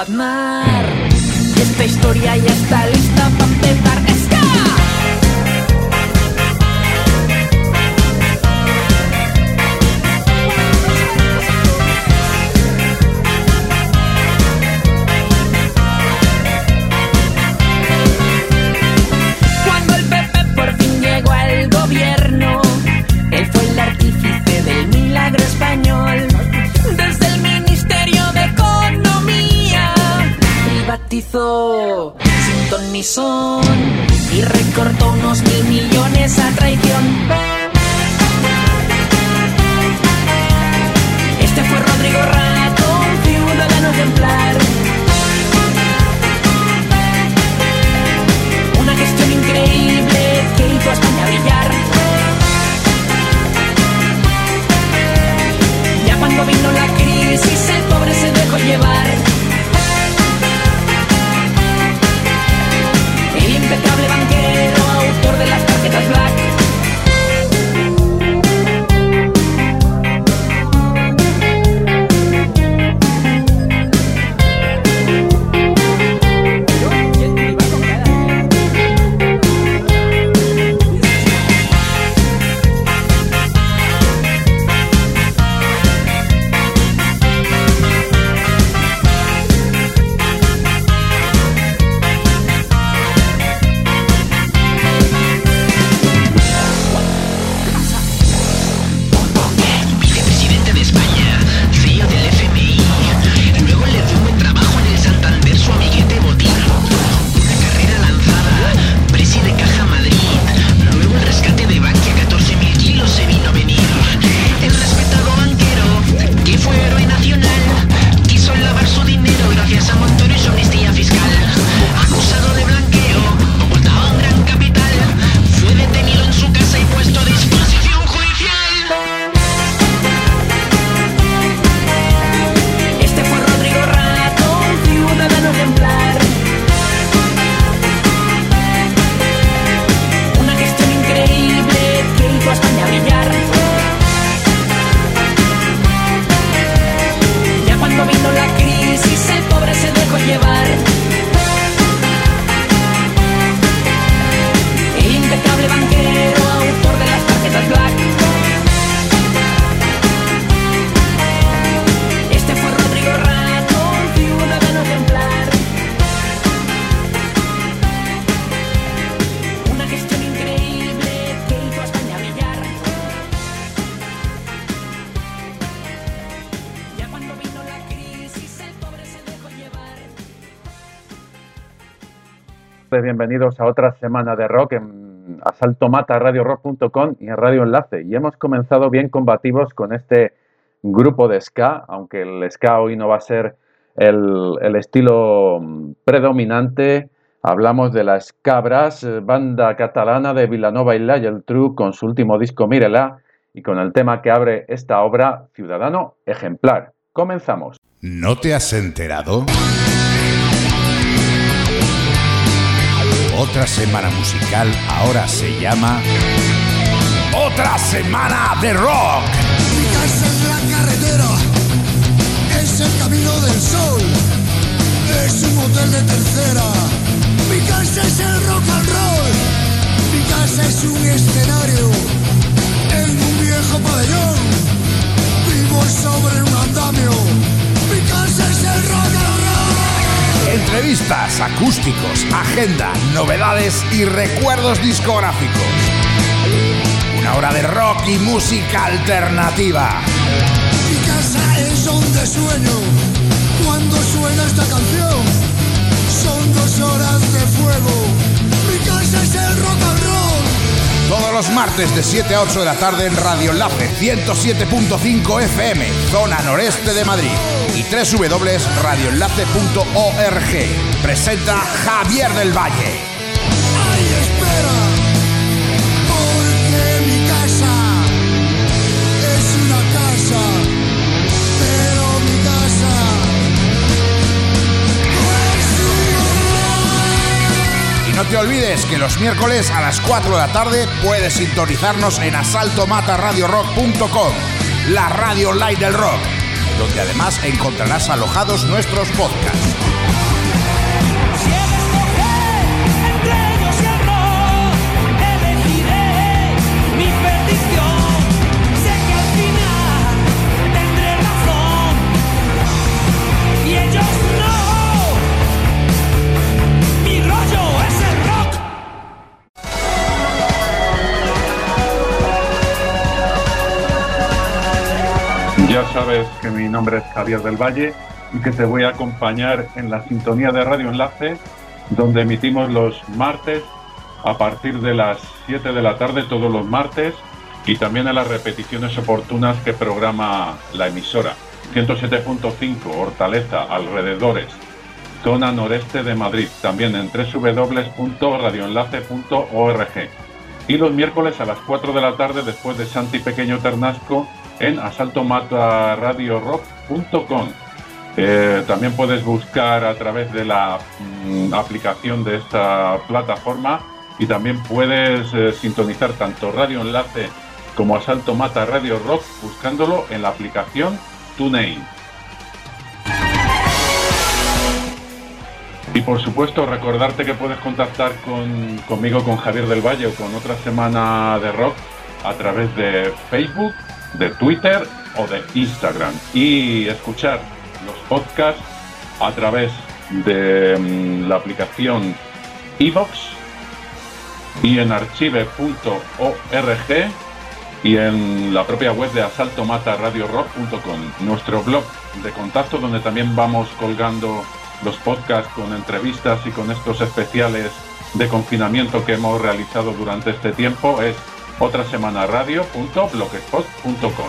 Aznar. Esta historia ya está lista para empezar. Cuando el PP por fin llegó al gobierno, él fue el artífice del milagro español. Desde el Ministerio de Economía privatizó sin ton ni son y recortó unos 1.000 millones a traición. Este fue Rodrigo Rato, un ciudadano ejemplar. Una gestión increíble que hizo a España brillar. Ya cuando vino la crisis, el pobre se dejó llevar. El impecable banquero, autor de las tarjetas Black. Bienvenidos a otra semana de rock en asaltomata.radiorock.com y en Radio Enlace. Y hemos comenzado bien combativos con este grupo de ska, aunque el ska hoy no va a ser el estilo predominante. Hablamos de la Ska Brass, banda catalana de Vilanova y la Geltrú, con su último disco Mírela, y con el tema que abre esta obra, Ciudadano Ejemplar. Comenzamos. ¿No te has enterado? Otra semana musical ahora se llama Otra Semana de Rock. Mi casa es la carretera, es el camino del sol, es un motel de tercera. Mi casa es el rock and roll, mi casa es un escenario en un viejo pabellón, vivo sobre un andamio. Mi casa es el rock and roll. Entrevistas, acústicos, agenda, novedades y recuerdos discográficos. Una hora de rock y música alternativa. Mi casa es donde sueño cuando suena esta canción. Son 2 horas de fuego. Mi casa es el rock and roll. Todos los martes de 7 a 8 de la tarde en Radio Enlace 107.5 FM, zona noreste de Madrid, y www.radioenlace.org. Presenta Javier del Valle. ¡Ay, espera! Porque mi casa es una casa, pero mi casa es un Y no te olvides que los miércoles a las 4 de la tarde puedes sintonizarnos en asaltomata.radiorock.com, la radio online del rock. donde además encontrarás alojados nuestros podcasts. Si he de escoger entre ellos y el rock, elegiré mi perdición. Sé que al final tendré razón y ellos no. Mi rollo es el rock. Ya sabes que mi nombre es Javier del Valle y que te voy a acompañar en la sintonía de Radio Enlace, donde emitimos los martes a partir de las 7 de la tarde todos los martes, y también en las repeticiones oportunas que programa la emisora. 107.5 Hortaleza, alrededores, zona noreste de Madrid, también en www.radioenlace.org. Y los miércoles a las 4 de la tarde, después de Santi Pequeño Ternasco, en asaltomataradiorock.com. También puedes buscar a través de la aplicación de esta plataforma, y también puedes sintonizar tanto Radio Enlace como Asalto Mata Radio Rock buscándolo en la aplicación TuneIn. Y por supuesto recordarte que puedes contactar conmigo, con Javier del Valle, o con Otra Semana de Rock a través de Facebook, de Twitter o de Instagram, y escuchar los podcasts a través de la aplicación iVoox y en archive.org y en la propia web de asaltomataradiorock.com, nuestro blog de contacto, donde también vamos colgando los podcasts con entrevistas y con estos especiales de confinamiento que hemos realizado durante este tiempo. Es otrasemanaradio.blogspot.com.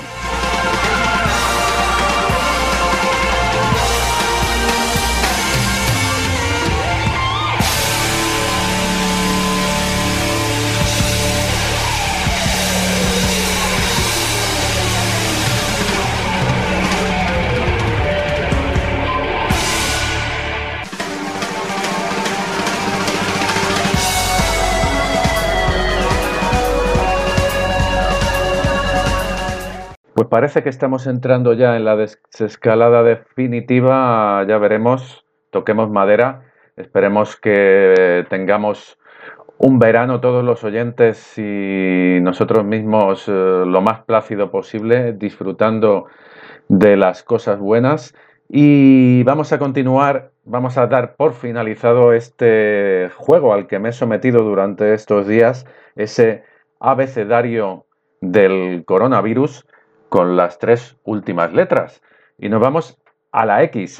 Pues parece que estamos entrando ya en la desescalada definitiva. Ya veremos, toquemos madera. Esperemos que tengamos un verano todos los oyentes y nosotros mismos lo más plácido posible, disfrutando de las cosas buenas. Y vamos a continuar, vamos a dar por finalizado este juego al que me he sometido durante estos días, ese abecedario del coronavirus, con las 3 últimas letras. Y nos vamos a la X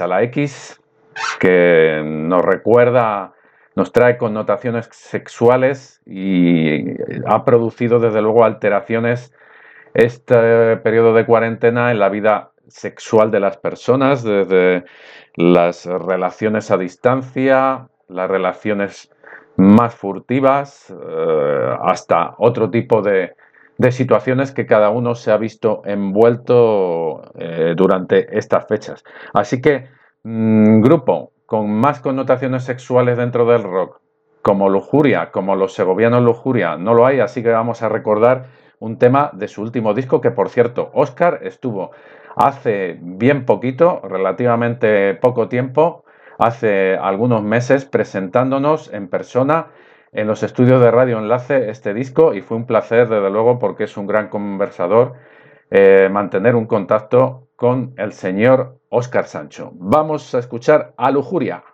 que nos recuerda, nos trae connotaciones sexuales y ha producido desde luego alteraciones este periodo de cuarentena en la vida sexual de las personas, desde las relaciones a distancia, las relaciones más furtivas, hasta otro tipo de situaciones que cada uno se ha visto envuelto durante estas fechas. Así que grupo con más connotaciones sexuales dentro del rock, como Lujuria, como los segovianos Lujuria, no lo hay, así que vamos a recordar un tema de su último disco, que por cierto, Óscar estuvo hace bien poquito, relativamente poco tiempo, hace algunos meses, presentándonos en persona en los estudios de Radio Enlace este disco, y fue un placer, desde luego, porque es un gran conversador, mantener un contacto con el señor Óscar Sancho. Vamos a escuchar a Lujuria.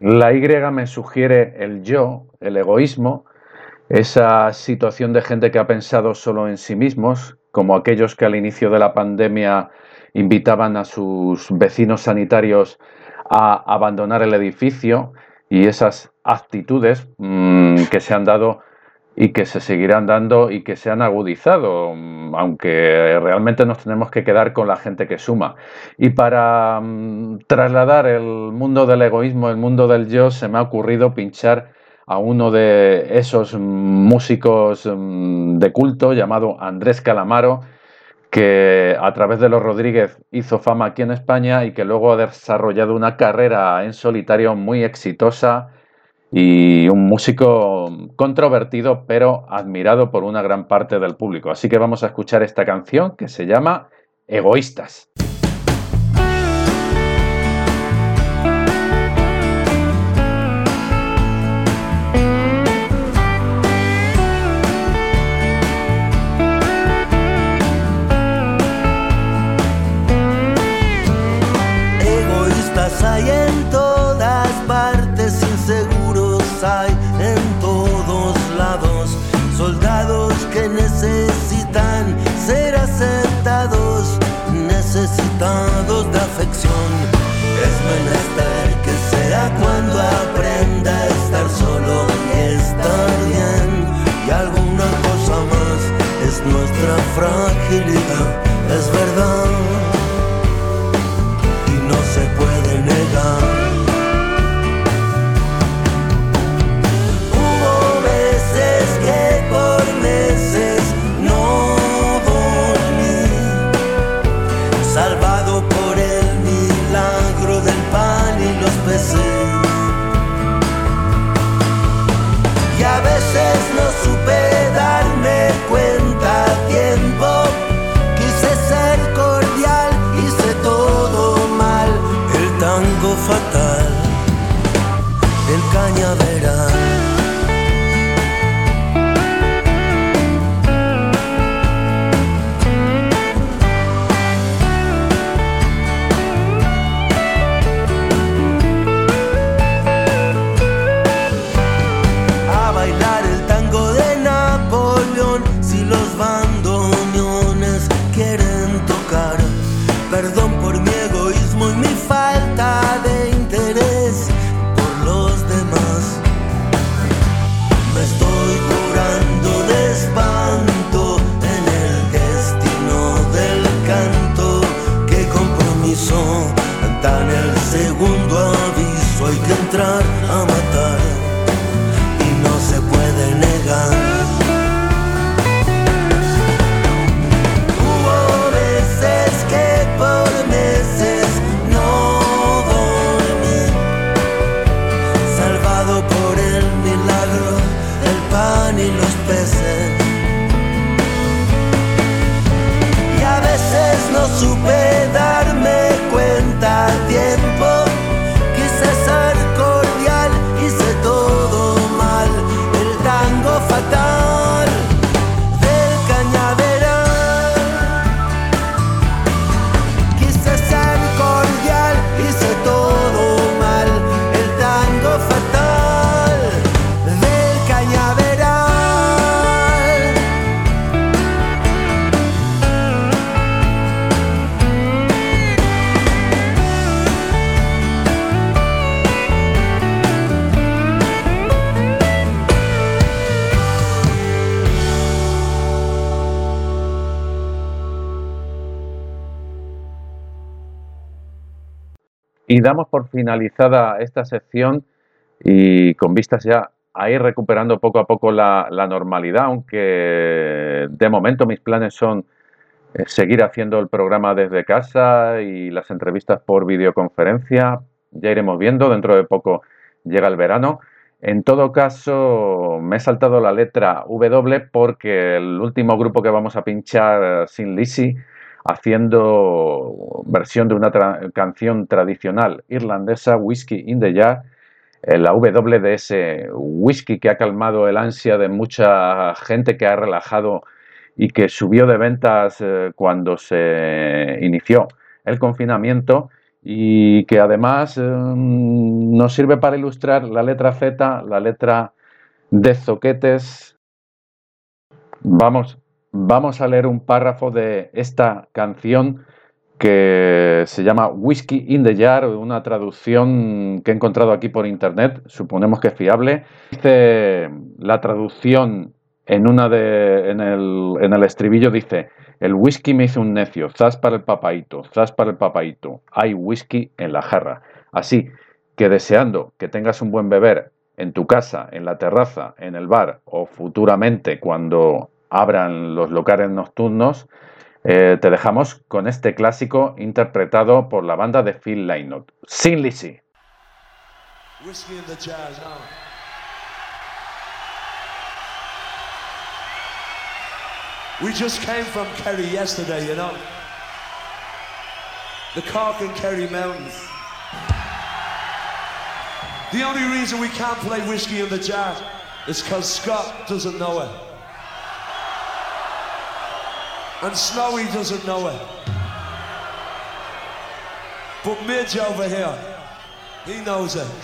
La Y me sugiere el yo, el egoísmo, esa situación de gente que ha pensado solo en sí mismos, como aquellos que al inicio de la pandemia invitaban a sus vecinos sanitarios a abandonar el edificio, y esas actitudes que se han dado y que se seguirán dando y que se han agudizado, aunque realmente nos tenemos que quedar con la gente que suma. Y para trasladar el mundo del egoísmo, el mundo del yo, se me ha ocurrido pinchar a uno de esos músicos de culto llamado Andrés Calamaro, que a través de Los Rodríguez hizo fama aquí en España y que luego ha desarrollado una carrera en solitario muy exitosa, y un músico controvertido pero admirado por una gran parte del público. Así que vamos a escuchar esta canción que se llama Egoístas. Hay en todas partes, inseguros hay en todos lados, soldados que necesitan ser aceptados, necesitados de afección. Es menester que sea cuando aprenda a estar solo y estar bien. Y alguna cosa más es nuestra fragilidad, es verdad. Se puede negar. Hubo veces que por meses no dormí, salvado por el milagro del pan y los peces. Y a veces no supe darme cuenta a tiempo. Quise ser cordial, hice todo mal. Tango fatal del cañaveral. A bailar el tango de Napoleón, si los bandoneones quieren tocar. Perdón por mi egoísmo y mi falta de interés por los demás. Me estoy curando de espanto en el destino del canto. Qué compromiso, dan el segundo aviso. Hay que entrar a matar y no se puede negar. Por meses no dormí, salvado por el milagro del pan y los peces. Y a veces no supe darme cuenta a tiempo. Quise ser cordial, hice todo mal. El tango fatal del cañaveral. Hice todo mal, el tango fatal del cañaveral. Y damos por finalizada esta sección y con vistas ya a ir recuperando poco a poco la normalidad, aunque de momento mis planes son seguir haciendo el programa desde casa y las entrevistas por videoconferencia. Ya iremos viendo, dentro de poco llega el verano. En todo caso, me he saltado la letra W porque el último grupo que vamos a pinchar, Sin Lizzy, haciendo versión de una canción tradicional irlandesa, Whiskey in the Jar, la W de ese whisky que ha calmado el ansia de mucha gente, que ha relajado y que subió de ventas cuando se inició el confinamiento, y que además nos sirve para ilustrar la letra Z, la letra de Zoquetes. Vamos a leer un párrafo de esta canción que se llama Whiskey in the Jar, una traducción que he encontrado aquí por internet, suponemos que es fiable. Dice la traducción en el estribillo, dice: el whisky me hizo un necio, zas para el papaíto, hay whisky en la jarra. Así que deseando que tengas un buen beber en tu casa, en la terraza, en el bar o futuramente cuando abran los locales nocturnos, te dejamos con este clásico interpretado por la banda de Phil Lynott, Sin Lizzy. Whiskey in the jar now. We just came from Kerry yesterday, you know. The Cork and Kerry Mountains. The only reason we can't play Whiskey in the Jar is because Scott doesn't know it. And Snowy doesn't know it. But Midge over here, he knows it.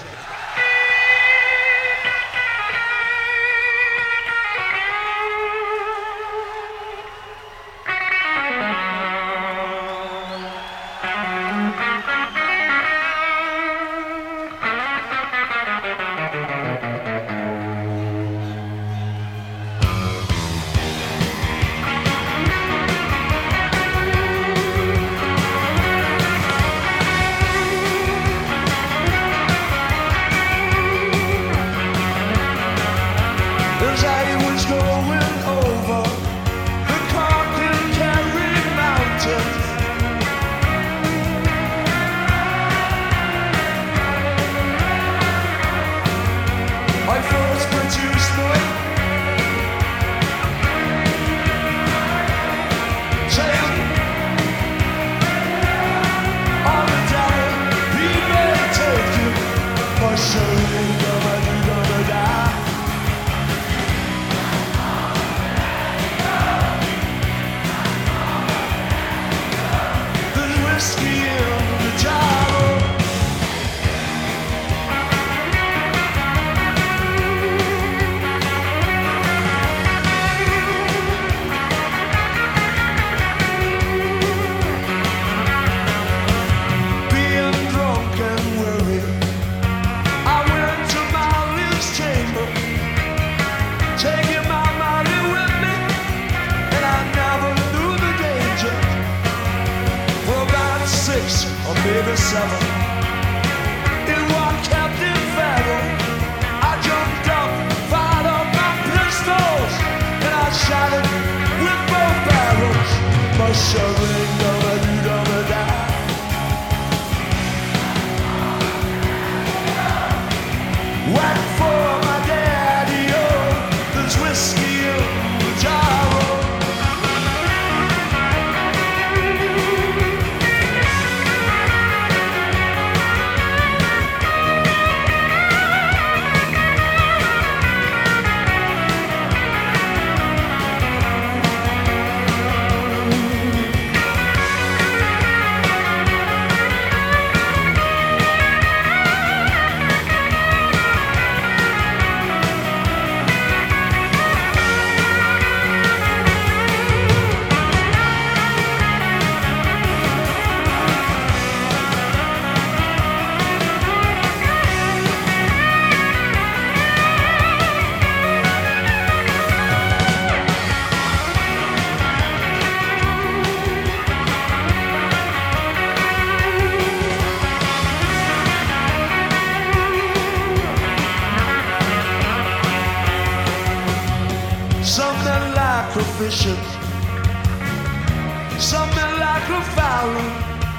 Some men like a violin,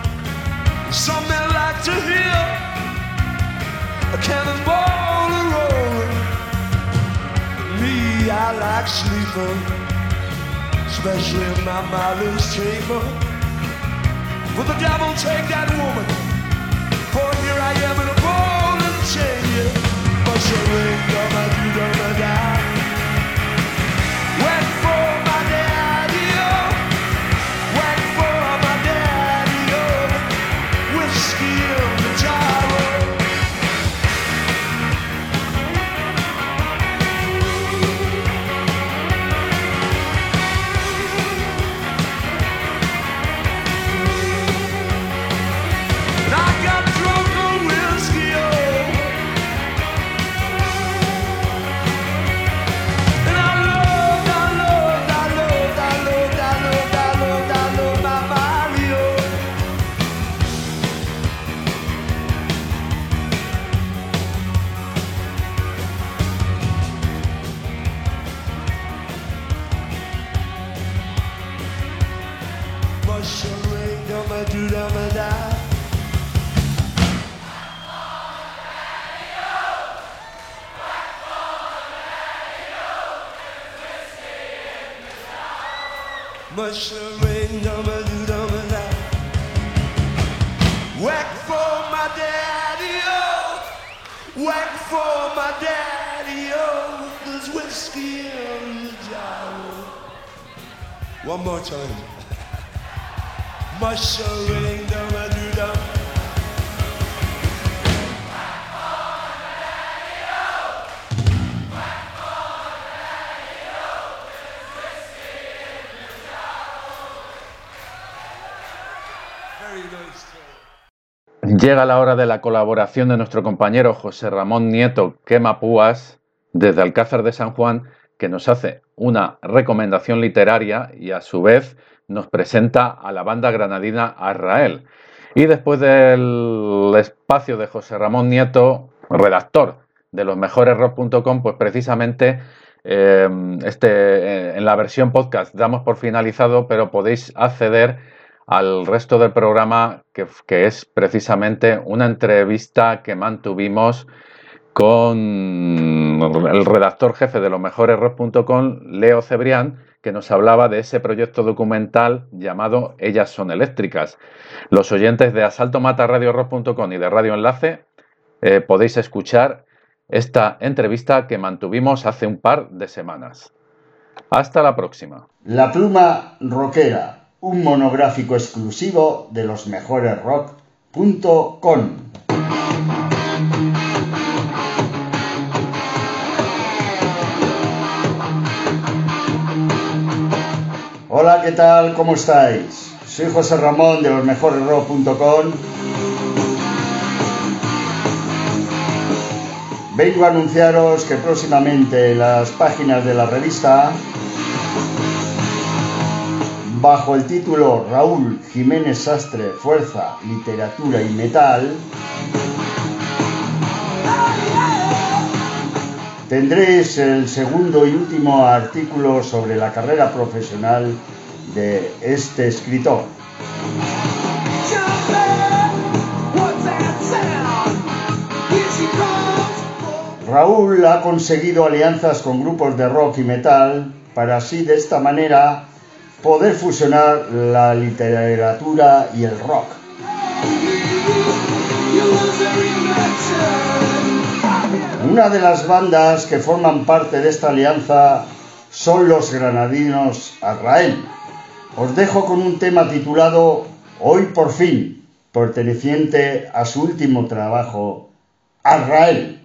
some men like to hear a cannonball rolling. Me, I like sleeping, especially in my mother's chamber. Will the devil take that woman? For here I am in a golden chain, yeah. But she ain't gonna do gonna die. Wait for my daddy, oh. Wait for my daddy, oh. Whiskey Whack for my daddy, oh, whack for my daddy, oh, there's whiskey in the jar. One more time. Mushering down a do down. Llega la hora de la colaboración de nuestro compañero José Ramón Nieto Quemapúas desde Alcázar de San Juan, que nos hace una recomendación literaria y a su vez nos presenta a la banda granadina Azrael. Y después del espacio de José Ramón Nieto, redactor de losmejoresrock.com, pues precisamente en la versión podcast damos por finalizado, pero podéis acceder al resto del programa que es precisamente una entrevista que mantuvimos con el redactor jefe de losmejoresrock.com, Leo Cebrián, que nos hablaba de ese proyecto documental llamado Ellas son eléctricas. Los oyentes de asaltomatarradiorock.com y de Radio Enlace podéis escuchar esta entrevista que mantuvimos hace un par de semanas. Hasta la próxima. La pluma rockera. Un monográfico exclusivo de losmejoresrock.com. Hola, ¿qué tal? ¿Cómo estáis? Soy José Ramón de losmejoresrock.com. Vengo a anunciaros que próximamente en las páginas de la revista, bajo el título Raúl Jiménez Sastre, Fuerza, Literatura y Metal, tendréis el segundo y último artículo sobre la carrera profesional de este escritor. Raúl ha conseguido alianzas con grupos de rock y metal para así de esta manera poder fusionar la literatura y el rock. Una de las bandas que forman parte de esta alianza son los granadinos Azrael. Os dejo con un tema titulado Hoy por fin, perteneciente a su último trabajo, Azrael.